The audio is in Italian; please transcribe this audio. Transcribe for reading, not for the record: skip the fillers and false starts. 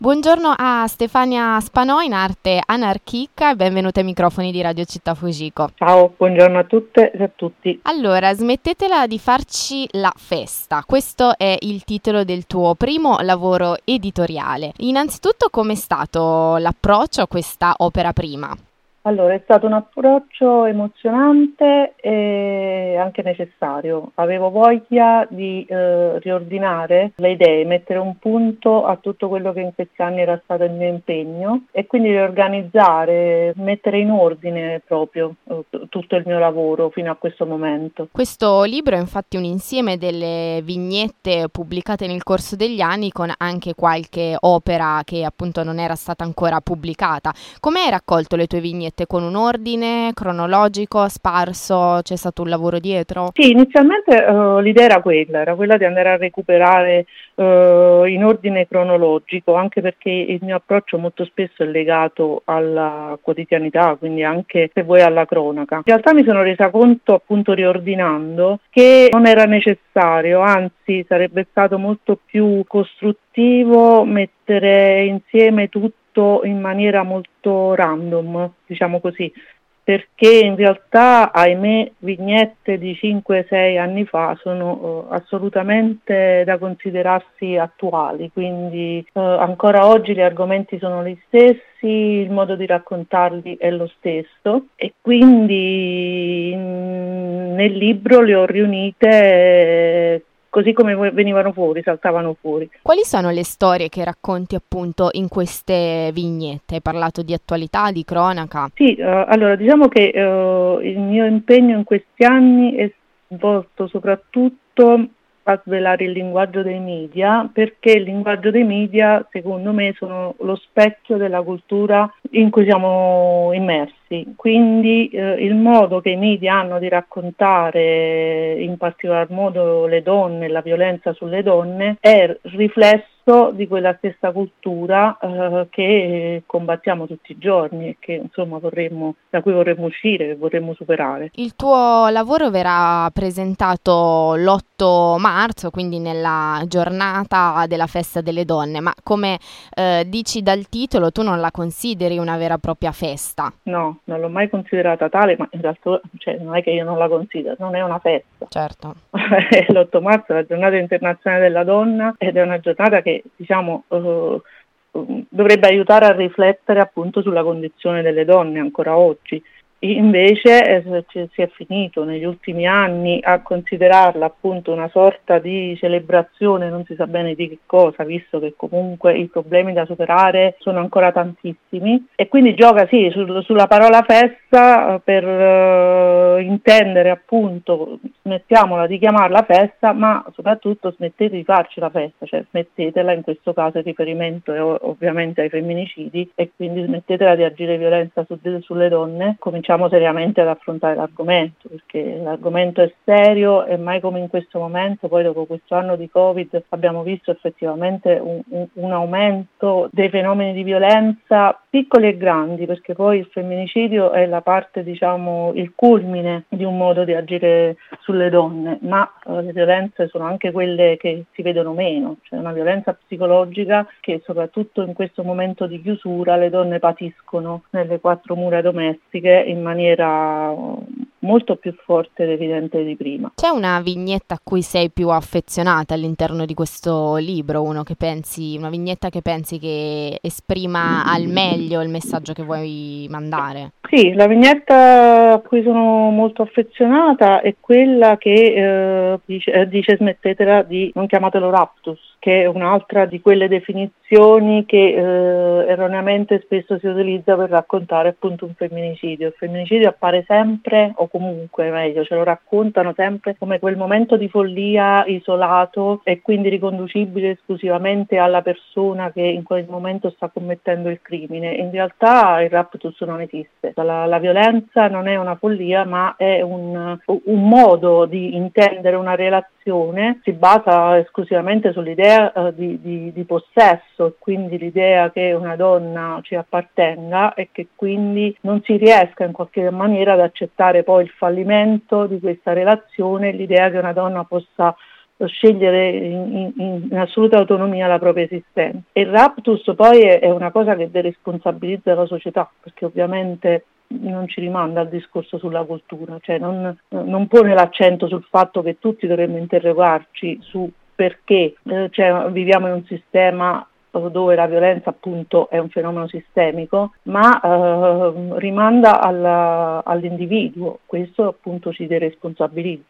Buongiorno a Stefania Spanò, in arte Anarchica, e benvenuta ai microfoni di Radio Città Fujiko. Ciao, buongiorno a tutte e a tutti. Allora, smettetela di farci la festa. Questo è il titolo del tuo primo lavoro editoriale. Innanzitutto, com'è stato l'approccio a questa opera prima? Allora, è stato un approccio emozionante e anche necessario. Avevo voglia di riordinare le idee, mettere un punto a tutto quello che in questi anni era stato il mio impegno e quindi riorganizzare, mettere in ordine proprio tutto il mio lavoro fino a questo momento. Questo libro è infatti un insieme delle vignette pubblicate nel corso degli anni, con anche qualche opera che appunto non era stata ancora pubblicata. Come hai raccolto le tue vignette? Con un ordine cronologico, sparso? C'è stato un lavoro dietro? Sì, inizialmente l'idea era quella di andare a recuperare in ordine cronologico, anche perché il mio approccio molto spesso è legato alla quotidianità, quindi anche se vuoi alla cronaca. In realtà mi sono resa conto, appunto riordinando, che non era necessario, anzi sarebbe stato molto più costruttivo mettere insieme tutto in maniera molto random, diciamo così, perché in realtà, ahimè, vignette di 5-6 anni fa sono assolutamente da considerarsi attuali, quindi ancora oggi gli argomenti sono gli stessi, il modo di raccontarli è lo stesso e quindi nel libro le ho riunite così come venivano fuori, saltavano fuori. Quali sono le storie che racconti appunto in queste vignette? Hai parlato di attualità, di cronaca? Sì, allora diciamo che il mio impegno in questi anni è volto soprattutto a svelare il linguaggio dei media, perché il linguaggio dei media, secondo me, sono lo specchio della cultura in cui siamo immersi. Quindi il modo che i media hanno di raccontare, in particolar modo le donne, la violenza sulle donne, è riflesso di quella stessa cultura che combattiamo tutti i giorni e che insomma da cui vorremmo uscire, che vorremmo superare. Il tuo lavoro verrà presentato l'8 marzo, quindi nella giornata della festa delle donne, ma come dici dal titolo, tu non la consideri una vera e propria festa? No, non l'ho mai considerata tale, ma in realtà non è che io non la considero, non è una festa. Certo. L'8 marzo è la giornata internazionale della donna ed è una giornata che diciamo dovrebbe aiutare a riflettere appunto sulla condizione delle donne ancora oggi. Invece si è finito negli ultimi anni a considerarla appunto una sorta di celebrazione, non si sa bene di che cosa, visto che comunque i problemi da superare sono ancora tantissimi e quindi gioca sì sulla parola festa per intendere appunto smettiamola di chiamarla festa, ma soprattutto smettete di farci la festa, cioè smettetela, in questo caso il riferimento è ovviamente ai femminicidi e quindi smettetela di agire violenza sulle donne, cominciamo seriamente ad affrontare l'argomento, perché l'argomento è serio e mai come in questo momento, poi dopo questo anno di Covid abbiamo visto effettivamente un aumento dei fenomeni di violenza piccoli e grandi, perché poi il femminicidio è la parte, diciamo, il culmine di un modo di agire sulle donne, ma le violenze sono anche quelle che si vedono meno, cioè una violenza psicologica che soprattutto in questo momento di chiusura le donne patiscono nelle quattro mura domestiche in maniera molto più forte ed evidente di prima. C'è una vignetta a cui sei più affezionata all'interno di questo libro, una vignetta che pensi che esprima al meglio il messaggio che vuoi mandare? Sì, la vignetta a cui sono molto affezionata è quella che dice smettetela di, non chiamatelo raptus, che è un'altra di quelle definizioni che erroneamente spesso si utilizza per raccontare appunto un femminicidio. Il femminicidio appare sempre, o comunque meglio, ce lo raccontano sempre come quel momento di follia isolato e quindi riconducibile esclusivamente alla persona che in quel momento sta commettendo il crimine. In realtà il raptus non esiste. La violenza non è una follia, ma è un modo di intendere una relazione, si basa esclusivamente sull'idea di possesso e quindi l'idea che una donna ci appartenga e che quindi non si riesca in qualche maniera ad accettare poi il fallimento di questa relazione, l'idea che una donna possa scegliere in assoluta autonomia la propria esistenza. E il raptus poi è una cosa che deresponsabilizza la società, perché ovviamente non ci rimanda al discorso sulla cultura, cioè non pone l'accento sul fatto che tutti dovremmo interrogarci su perché viviamo in un sistema dove la violenza appunto è un fenomeno sistemico, ma rimanda all'individuo. Questo appunto ci deresponsabilizza.